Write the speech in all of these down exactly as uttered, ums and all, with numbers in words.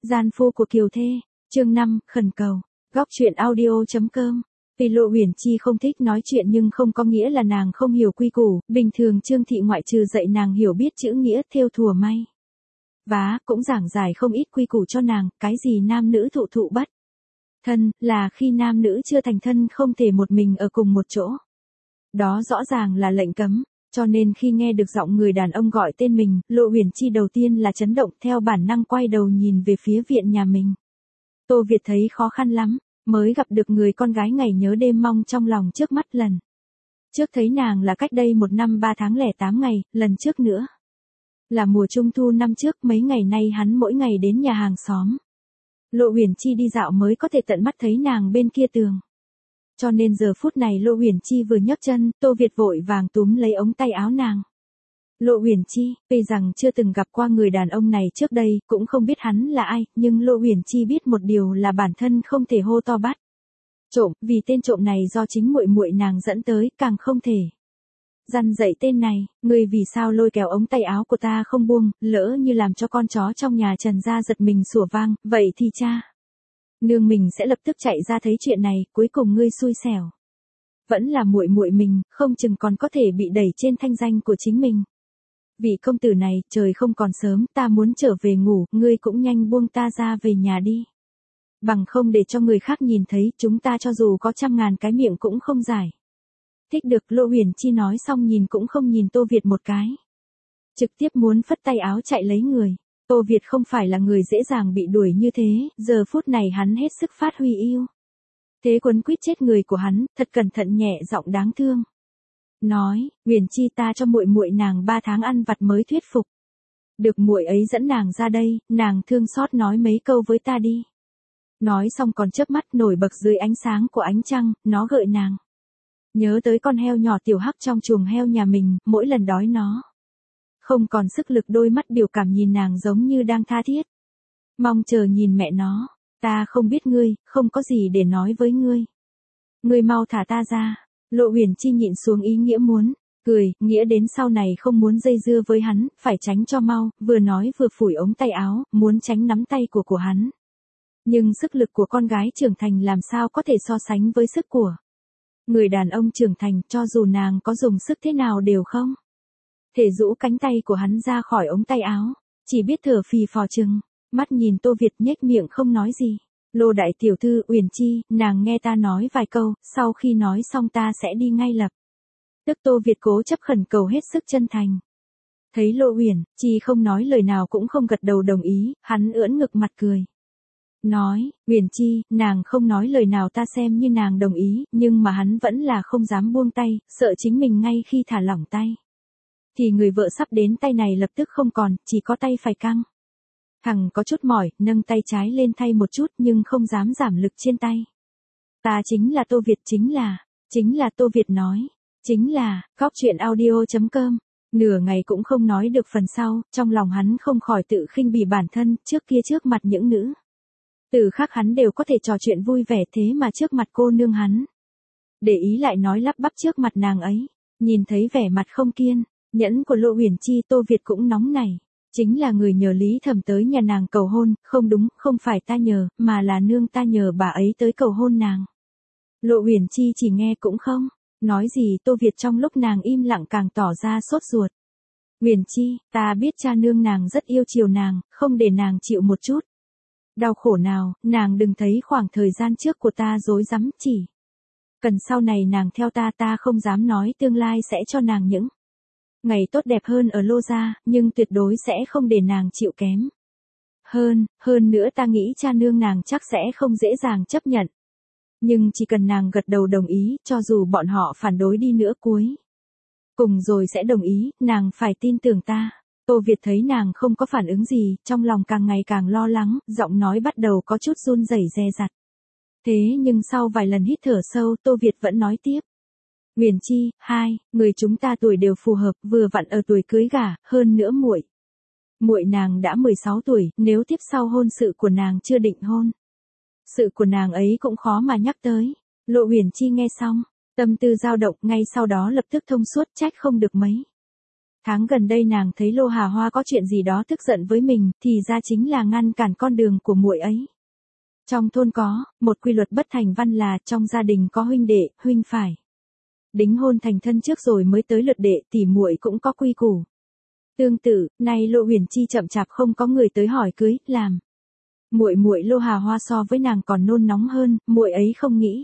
Gian phu của Kiều Thê, chương năm, khẩn cầu, góc truyện audio.com. Vì Lộ Uyển Chi không thích nói chuyện nhưng không có nghĩa là nàng không hiểu quy củ, bình thường Trương thị ngoại trừ dạy nàng hiểu biết chữ nghĩa thêu thùa may vá, cũng giảng giải không ít quy củ cho nàng, cái gì nam nữ thụ thụ bất thân, là khi nam nữ chưa thành thân không thể một mình ở cùng một chỗ. Đó rõ ràng là lệnh cấm, cho nên khi nghe được giọng người đàn ông gọi tên mình, Lộ Uyển Chi đầu tiên là chấn động, theo bản năng quay đầu nhìn về phía viện nhà mình. Tô Việt thấy khó khăn lắm, mới gặp được người con gái ngày nhớ đêm mong trong lòng trước mắt lần trước thấy nàng là cách đây một năm ba tháng lẻ tám ngày, lần trước nữa là mùa trung thu năm trước. Mấy ngày nay hắn mỗi ngày đến nhà hàng xóm Lộ Uyển Chi đi dạo mới có thể tận mắt thấy nàng bên kia tường. Cho nên giờ phút này Lộ Uyển Chi vừa nhấc chân, Tô Việt vội vàng túm lấy ống tay áo nàng. Lộ Uyển Chi, tuy rằng chưa từng gặp qua người đàn ông này trước đây, cũng không biết hắn là ai, nhưng Lộ Uyển Chi biết một điều là bản thân không thể hô to bắt trộm, vì tên trộm này do chính muội muội nàng dẫn tới, càng không thể dằn dạy tên này. Ngươi vì sao lôi kéo ống tay áo của ta không buông, lỡ như làm cho con chó trong nhà Trần gia giật mình sủa vang, vậy thì cha nương mình sẽ lập tức chạy ra thấy chuyện này, cuối cùng ngươi xui xẻo vẫn là muội muội mình, không chừng còn có thể bị đẩy trên thanh danh của chính mình. Vị công tử này, trời không còn sớm, ta muốn trở về ngủ, ngươi cũng nhanh buông ta ra về nhà đi. Bằng không để cho người khác nhìn thấy, chúng ta cho dù có trăm ngàn cái miệng cũng không giải thích được. Lộ Uyển Chi nói xong nhìn cũng không nhìn Tô Việt một cái, trực tiếp muốn phất tay áo chạy lấy người. Tô Việt không phải là người dễ dàng bị đuổi như thế, giờ phút này hắn hết sức phát huy ưu thế quấn quýt chết người của hắn, thật cẩn thận nhẹ giọng đáng thương nói, Uyển Chi, ta cho muội muội nàng ba tháng ăn vặt mới thuyết phục được muội ấy dẫn nàng ra đây, nàng thương xót nói mấy câu với ta đi. Nói xong còn chớp mắt nổi bật dưới ánh sáng của ánh trăng, nó gợi nàng nhớ tới con heo nhỏ tiểu hắc trong chuồng heo nhà mình, mỗi lần đói nó không còn sức lực, đôi mắt biểu cảm nhìn nàng giống như đang tha thiết mong chờ nhìn mẹ nó. Ta không biết ngươi, không có gì để nói với ngươi. Ngươi mau thả ta ra. Lộ Uyển Chi nhịn xuống ý nghĩa muốn cười, nghĩa đến sau này không muốn dây dưa với hắn, phải tránh cho mau, vừa nói vừa phủi ống tay áo, muốn tránh nắm tay của của hắn. Nhưng sức lực của con gái trưởng thành làm sao có thể so sánh với sức của người đàn ông trưởng thành, cho dù nàng có dùng sức thế nào đều không thể rũ cánh tay của hắn ra khỏi ống tay áo, chỉ biết thở phì phò chừng mắt nhìn Tô Việt nhếch miệng không nói gì. Lô đại tiểu thư, Uyển Chi, nàng nghe ta nói vài câu, sau khi nói xong ta sẽ đi ngay lập tức. Tô Việt cố chấp khẩn cầu hết sức chân thành. Thấy Lộ Uyển Chi không nói lời nào cũng không gật đầu đồng ý, hắn ưỡn ngực mặt cười nói, Uyển Chi, nàng không nói lời nào ta xem như nàng đồng ý, nhưng mà hắn vẫn là không dám buông tay, sợ chính mình ngay khi thả lỏng tay thì người vợ sắp đến tay này lập tức không còn, chỉ có tay phải căng thẳng có chút mỏi, nâng tay trái lên thay một chút nhưng không dám giảm lực trên tay. Ta chính là Tô Việt, chính là, chính là Tô Việt nói, chính là, góc truyện audio.com. Nửa ngày cũng không nói được phần sau, trong lòng hắn không khỏi tự khinh bỉ bản thân, trước kia trước mặt những nữ từ khác hắn đều có thể trò chuyện vui vẻ, thế mà trước mặt cô nương hắn để ý lại nói lắp bắp trước mặt nàng ấy. Nhìn thấy vẻ mặt không kiên nhẫn của Lộ Uyển Chi, Tô Việt cũng nóng nảy. Chính là người nhờ Lý Thẩm tới nhà nàng cầu hôn, không đúng, không phải ta nhờ, mà là nương ta nhờ bà ấy tới cầu hôn nàng. Lộ Uyển Chi chỉ nghe cũng không nói gì. Tô Việt trong lúc nàng im lặng càng tỏ ra sốt ruột. Uyển Chi, ta biết cha nương nàng rất yêu chiều nàng, không để nàng chịu một chút đau khổ nào, nàng đừng thấy khoảng thời gian trước của ta rối rắm, chỉ cần sau này nàng theo ta, ta không dám nói tương lai sẽ cho nàng những ngày tốt đẹp hơn ở Lô gia, nhưng tuyệt đối sẽ không để nàng chịu kém hơn, hơn nữa ta nghĩ cha nương nàng chắc sẽ không dễ dàng chấp nhận. Nhưng chỉ cần nàng gật đầu đồng ý, cho dù bọn họ phản đối đi nữa cuối cùng rồi sẽ đồng ý, nàng phải tin tưởng ta. Tô Việt thấy nàng không có phản ứng gì, trong lòng càng ngày càng lo lắng, giọng nói bắt đầu có chút run rẩy dè dặt. Thế nhưng sau vài lần hít thở sâu, Tô Việt vẫn nói tiếp. Uyển Chi, hai, người chúng ta tuổi đều phù hợp, vừa vặn ở tuổi cưới gả, hơn nữa muội muội nàng đã mười sáu tuổi, nếu tiếp sau hôn sự của nàng chưa định hôn sự của nàng ấy cũng khó mà nhắc tới. Lộ Uyển Chi nghe xong, tâm tư dao động, ngay sau đó lập tức thông suốt, trách không được mấy Tháng gần đây nàng thấy Lô Hà Hoa có chuyện gì đó tức giận với mình, thì ra chính là ngăn cản con đường của muội ấy. Trong thôn có một quy luật bất thành văn là trong gia đình có huynh đệ, huynh phải đính hôn thành thân trước rồi mới tới lượt đệ, tỷ muội cũng có quy củ. Tương tự, nay Lô Huyền Chi chậm chạp không có người tới hỏi cưới, làm muội muội Lô Hà Hoa so với nàng còn nôn nóng hơn, muội ấy không nghĩ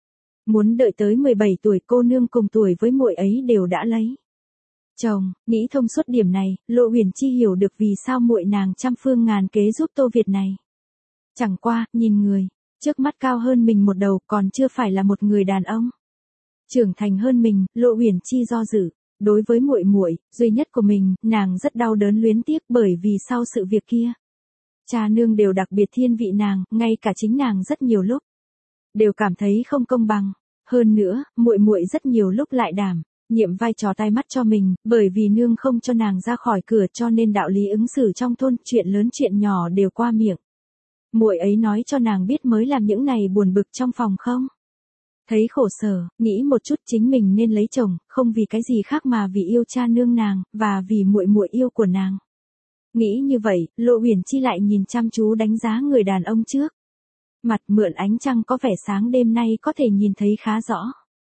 muốn đợi tới mười bảy tuổi, cô nương cùng tuổi với muội ấy đều đã lấy chồng. Nghĩ thông suốt điểm này, Lô Huyền Chi hiểu được vì sao muội nàng trăm phương ngàn kế giúp Tô Việt này. Chẳng qua, nhìn người trước mắt cao hơn mình một đầu, còn chưa phải là một người đàn ông trưởng thành hơn mình. Lô Huyền Chi do dự. Đối với muội muội duy nhất của mình, nàng rất đau đớn luyến tiếc, bởi vì sau sự việc kia, cha nương đều đặc biệt thiên vị nàng, ngay cả chính nàng rất nhiều lúc đều cảm thấy không công bằng. Hơn nữa, muội muội rất nhiều lúc lại đảm nhiệm vai trò tai mắt cho mình, bởi vì nương không cho nàng ra khỏi cửa, cho nên đạo lý ứng xử trong thôn, chuyện lớn chuyện nhỏ đều qua miệng muội ấy nói cho nàng biết, mới làm những này buồn bực trong phòng không thấy khổ sở. Nghĩ một chút, chính mình nên lấy chồng, không vì cái gì khác mà vì yêu cha nương nàng, và vì muội muội yêu của nàng. Nghĩ như vậy, Lô Huyền Chi lại nhìn chăm chú đánh giá người đàn ông trước mặt, mượn ánh trăng có vẻ sáng đêm nay có thể nhìn thấy khá rõ.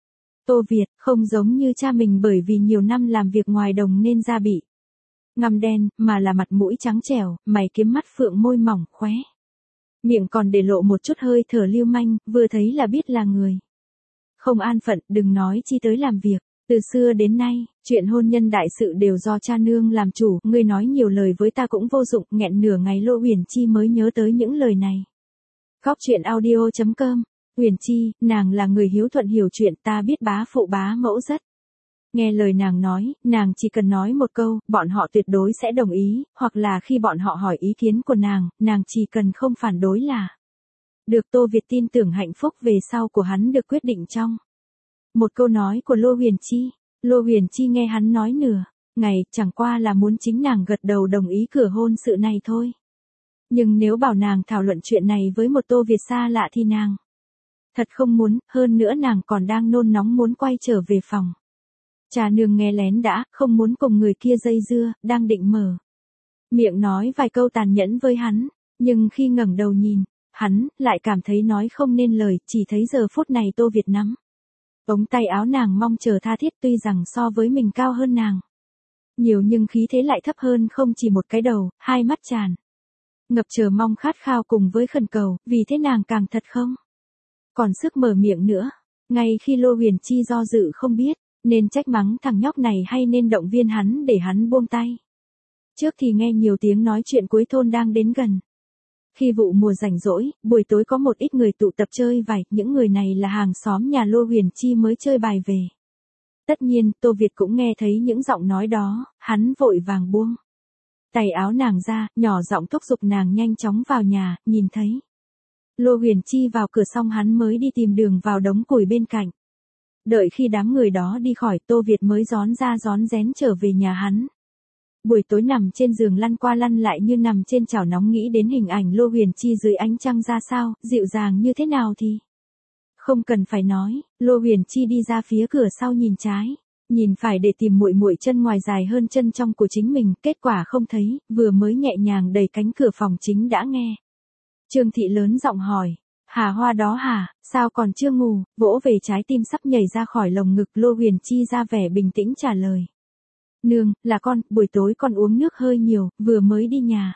Tô Việt, không giống như cha mình bởi vì nhiều năm làm việc ngoài đồng nên da bị ngăm đen, mà là mặt mũi trắng trẻo, mày kiếm mắt phượng, môi mỏng khóe miệng còn để lộ một chút hơi thở lưu manh, vừa thấy là biết là người không an phận, đừng nói chi tới làm việc. Từ xưa đến nay, chuyện hôn nhân đại sự đều do cha nương làm chủ, ngươi nói nhiều lời với ta cũng vô dụng. Nghẹn nửa ngày, Lô Huyền Chi mới nhớ tới những lời này. Góc truyện audio chấm com. Huyền Chi, nàng là người hiếu thuận hiểu chuyện, ta biết bá phụ bá mẫu rất nghe lời nàng nói, nàng chỉ cần nói một câu, bọn họ tuyệt đối sẽ đồng ý, hoặc là khi bọn họ hỏi ý kiến của nàng, nàng chỉ cần không phản đối là được. Tô Việt tin tưởng hạnh phúc về sau của hắn được quyết định trong một câu nói của Lô Huyền Chi. Lô Huyền Chi nghe hắn nói nửa ngày, chẳng qua là muốn chính nàng gật đầu đồng ý cửa hôn sự này thôi. Nhưng nếu bảo nàng thảo luận chuyện này với một Tô Việt xa lạ thì nàng thật không muốn, hơn nữa nàng còn đang nôn nóng muốn quay trở về phòng. Cha nương nghe lén đã, không muốn cùng người kia dây dưa, đang định mở miệng nói vài câu tàn nhẫn với hắn, nhưng khi ngẩng đầu nhìn hắn, lại cảm thấy nói không nên lời, chỉ thấy giờ phút này Tô Việt nắm ống tay áo nàng mong chờ tha thiết, tuy rằng so với mình cao hơn nàng nhiều nhưng khí thế lại thấp hơn không chỉ một cái đầu, hai mắt tràn ngập chờ mong khát khao cùng với khẩn cầu, vì thế nàng càng thật không còn sức mở miệng nữa. Ngay khi Lô Huyền Chi do dự không biết nên trách mắng thằng nhóc này hay nên động viên hắn để hắn buông tay, trước thì nghe nhiều tiếng nói chuyện cuối thôn đang đến gần. Khi vụ mùa rảnh rỗi, buổi tối có một ít người tụ tập chơi vải, những người này là hàng xóm nhà Lô Huyền Chi mới chơi bài về. Tất nhiên, Tô Việt cũng nghe thấy những giọng nói đó, hắn vội vàng buông tay áo nàng ra, nhỏ giọng thúc giục nàng nhanh chóng vào nhà. Nhìn thấy Lô Huyền Chi vào cửa xong, hắn mới đi tìm đường vào đống củi bên cạnh. Đợi khi đám người đó đi khỏi, Tô Việt mới rón ra rón rén trở về nhà hắn. Buổi tối nằm trên giường lăn qua lăn lại như nằm trên chảo nóng, nghĩ đến hình ảnh Lô Huyền Chi dưới ánh trăng ra sao, dịu dàng như thế nào thì không cần phải nói. Lô Huyền Chi đi ra phía cửa sau, nhìn trái, nhìn phải để tìm muội muội chân ngoài dài hơn chân trong của chính mình, kết quả không thấy, vừa mới nhẹ nhàng đẩy cánh cửa phòng chính đã nghe Trương Thị lớn giọng hỏi, Hà Hoa đó hả, sao còn chưa ngủ? Vỗ về trái tim sắp nhảy ra khỏi lồng ngực, Lô Huyền Chi ra vẻ bình tĩnh trả lời, nương, là con, buổi tối con uống nước hơi nhiều, vừa mới đi nhà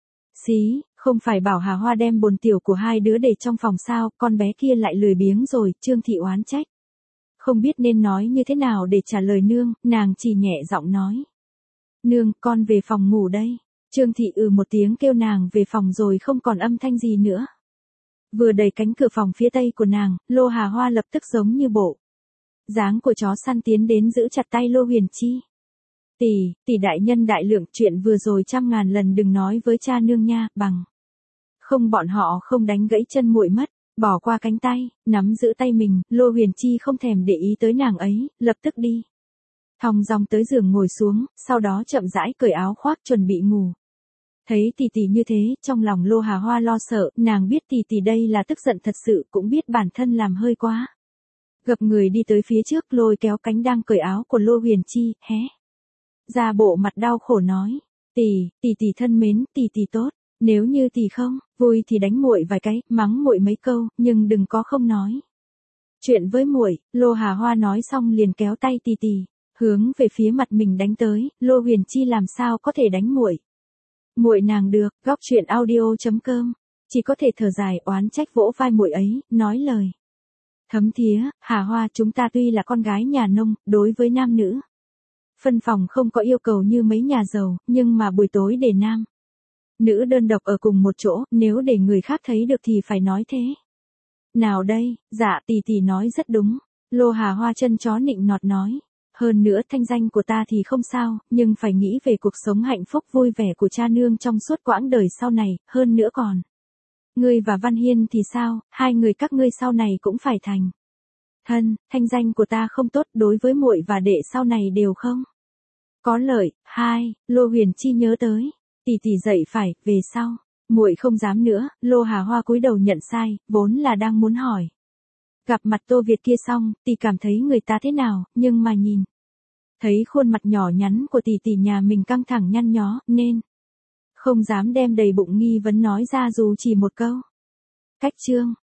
xí, không phải bảo Hà Hoa đem bồn tiểu của hai đứa để trong phòng sao, con bé kia lại lười biếng rồi. Trương Thị oán trách, không biết nên nói như thế nào để trả lời nương, nàng chỉ nhẹ giọng nói, nương, con về phòng ngủ đây. Trương Thị ừ một tiếng kêu nàng về phòng rồi không còn âm thanh gì nữa. Vừa đẩy cánh cửa phòng phía tây của nàng, Lô Hà Hoa lập tức giống như bộ dáng của chó săn tiến đến giữ chặt tay Lô Huyền Chi. Tỷ, tỷ đại nhân đại lượng, chuyện vừa rồi trăm ngàn lần đừng nói với cha nương nha, bằng không bọn họ không đánh gãy chân muội mất. Bỏ qua cánh tay, nắm giữ tay mình, Lô Huyền Chi không thèm để ý tới nàng ấy, lập tức đi thong dong tới giường ngồi xuống, sau đó chậm rãi cởi áo khoác chuẩn bị ngủ. Thấy tỷ tỷ như thế, trong lòng Lô Hà Hoa lo sợ, nàng biết tỷ tỷ đây là tức giận thật sự, cũng biết bản thân làm hơi quá. Gập người đi tới phía trước, lôi kéo cánh đang cởi áo của Lô Huyền Chi, hé ra bộ mặt đau khổ nói, tỷ, tỷ tỷ thân mến, tỷ tỷ tốt, nếu như tỷ không vui thì đánh muội vài cái, mắng muội mấy câu, nhưng đừng có không nói chuyện với muội. Lô Hà Hoa nói xong liền kéo tay tỷ tỷ, hướng về phía mặt mình đánh tới. Lô Huyền Chi làm sao có thể đánh muội? Muội nàng được. Góc truyện audio chấm com chỉ có thể thở dài oán trách vỗ vai muội ấy, nói lời thấm thía, Hà Hoa, chúng ta tuy là con gái nhà nông, đối với nam nữ phân phòng không có yêu cầu như mấy nhà giàu, nhưng mà buổi tối để nam nữ đơn độc ở cùng một chỗ, nếu để người khác thấy được thì phải nói thế nào đây? Dạ tỷ tỷ nói rất đúng. Lô Hà Hoa chân chó nịnh nọt nói. Hơn nữa thanh danh của ta thì không sao, nhưng phải nghĩ về cuộc sống hạnh phúc vui vẻ của cha nương trong suốt quãng đời sau này, hơn nữa còn. Ngươi và Văn Hiên thì sao, hai người các ngươi sau này cũng phải thành thân, thanh danh của ta không tốt, đối với muội và đệ sau này đều không có lợi. Hai, Lô Huyền Chi nhớ tới, tỷ tỷ dậy phải, về sau muội không dám nữa. Lô Hà Hoa cúi đầu nhận sai, vốn là đang muốn hỏi gặp mặt Tô Việt kia xong, tỷ cảm thấy người ta thế nào, nhưng mà nhìn thấy khuôn mặt nhỏ nhắn của tỷ tỷ nhà mình căng thẳng nhăn nhó, nên không dám đem đầy bụng nghi vấn nói ra dù chỉ một câu. Cách chương